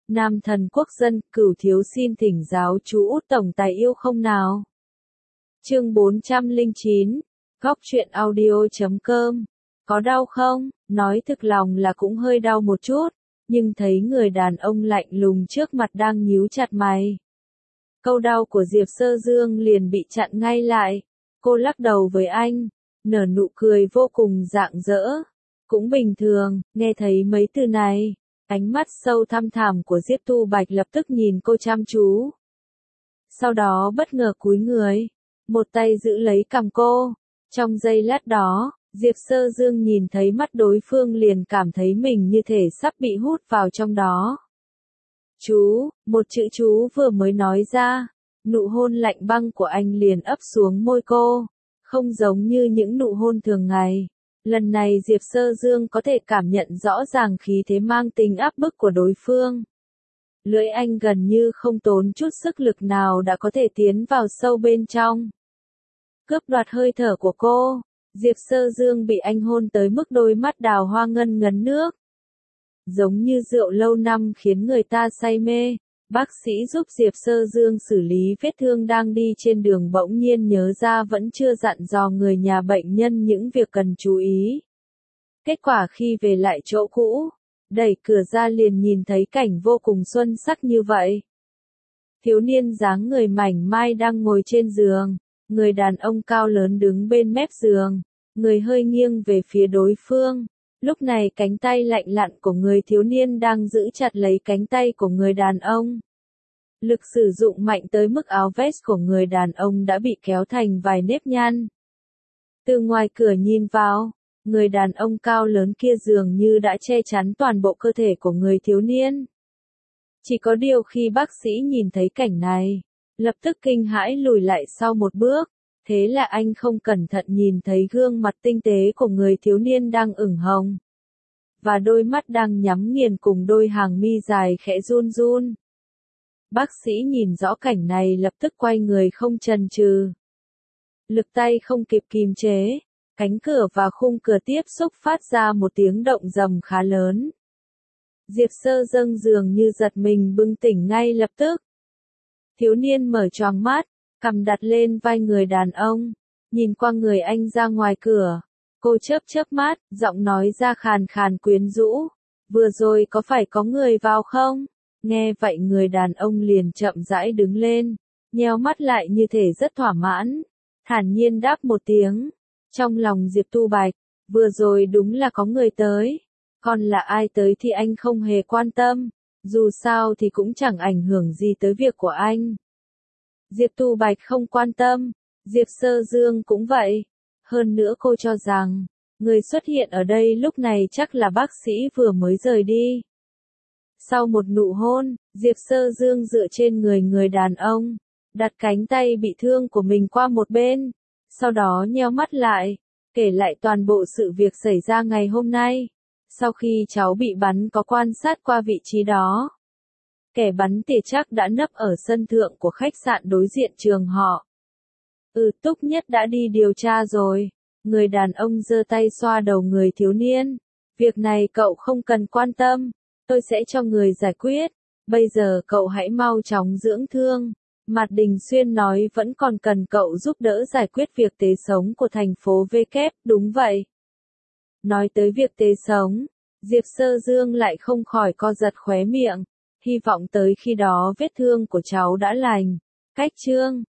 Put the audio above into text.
Nam thần quốc dân, Cửu thiếu xin thỉnh giáo chú Út tổng tài yêu không nào. Chương 409, Góc truyện audio.com. Có đau không? Nói thực lòng là cũng hơi đau một chút, nhưng thấy người đàn ông lạnh lùng trước mặt đang nhíu chặt mày. Câu đau của Diệp Sơ Dương liền bị chặn ngay lại. Cô lắc đầu với anh, nở nụ cười vô cùng rạng rỡ. Cũng bình thường, nghe thấy mấy từ này, ánh mắt sâu thăm thẳm của Diệp Tu Bạch lập tức nhìn cô chăm chú. Sau đó bất ngờ cúi người, một tay giữ lấy cằm cô. Trong giây lát đó, Diệp Sơ Dương nhìn thấy mắt đối phương liền cảm thấy mình như thể sắp bị hút vào trong đó. Chú, một chữ chú vừa mới nói ra, nụ hôn lạnh băng của anh liền ấp xuống môi cô, không giống như những nụ hôn thường ngày. Lần này Diệp Sơ Dương có thể cảm nhận rõ ràng khí thế mang tính áp bức của đối phương. Lưỡi anh gần như không tốn chút sức lực nào đã có thể tiến vào sâu bên trong. Cướp đoạt hơi thở của cô, Diệp Sơ Dương bị anh hôn tới mức đôi mắt đào hoa ngân ngấn nước. Giống như rượu lâu năm khiến người ta say mê, bác sĩ giúp Diệp Sơ Dương xử lý vết thương đang đi trên đường bỗng nhiên nhớ ra vẫn chưa dặn dò người nhà bệnh nhân những việc cần chú ý. Kết quả khi về lại chỗ cũ, đẩy cửa ra liền nhìn thấy cảnh vô cùng xuân sắc như vậy. Thiếu niên dáng người mảnh mai đang ngồi trên giường, người đàn ông cao lớn đứng bên mép giường, người hơi nghiêng về phía đối phương. Lúc này cánh tay lạnh lặn của người thiếu niên đang giữ chặt lấy cánh tay của người đàn ông. Lực sử dụng mạnh tới mức áo vest của người đàn ông đã bị kéo thành vài nếp nhăn. Từ ngoài cửa nhìn vào, người đàn ông cao lớn kia dường như đã che chắn toàn bộ cơ thể của người thiếu niên. Chỉ có điều khi bác sĩ nhìn thấy cảnh này, lập tức kinh hãi lùi lại sau một bước. Thế là anh không cẩn thận nhìn thấy gương mặt tinh tế của người thiếu niên đang ửng hồng. Và đôi mắt đang nhắm nghiền cùng đôi hàng mi dài khẽ run run. Bác sĩ nhìn rõ cảnh này lập tức quay người không chần chừ. Lực tay không kịp kìm chế, cánh cửa và khung cửa tiếp xúc phát ra một tiếng động rầm khá lớn. Diệp Sơ Dương dường như giật mình bừng tỉnh ngay lập tức. Thiếu niên mở choàng mắt, cằm đặt lên vai người đàn ông, nhìn qua người anh ra ngoài cửa. Cô chớp mắt, giọng nói ra khàn khàn quyến rũ. Vừa rồi có phải có người vào không? Nghe vậy người đàn ông liền chậm rãi đứng lên, nheo mắt lại như thể rất thỏa mãn. Thản nhiên đáp một tiếng. Trong lòng Diệp Tu Bạch, vừa rồi đúng là có người tới. Còn là ai tới thì anh không hề quan tâm. Dù sao thì cũng chẳng ảnh hưởng gì tới việc của anh. Diệp Tu Bạch không quan tâm, Diệp Sơ Dương cũng vậy. Hơn nữa cô cho rằng, người xuất hiện ở đây lúc này chắc là bác sĩ vừa mới rời đi. Sau một nụ hôn, Diệp Sơ Dương dựa trên người đàn ông, đặt cánh tay bị thương của mình qua một bên, sau đó nheo mắt lại, kể lại toàn bộ sự việc xảy ra ngày hôm nay. Sau khi cháu bị bắn có quan sát qua vị trí đó. Kẻ bắn tỉa chắc đã nấp ở sân thượng của khách sạn đối diện trường họ. Túc Nhất đã đi điều tra rồi. Người đàn ông giơ tay xoa đầu người thiếu niên. Việc này cậu không cần quan tâm, tôi sẽ cho người giải quyết. Bây giờ cậu hãy mau chóng dưỡng thương. Mạt Đình Xuyên nói vẫn còn cần cậu giúp đỡ giải quyết việc tế sống của thành phố V kép, đúng vậy. Nói tới việc tế sống, Diệp Sơ Dương lại không khỏi co giật khóe miệng. Hy vọng tới khi đó vết thương của cháu đã lành. Cách chương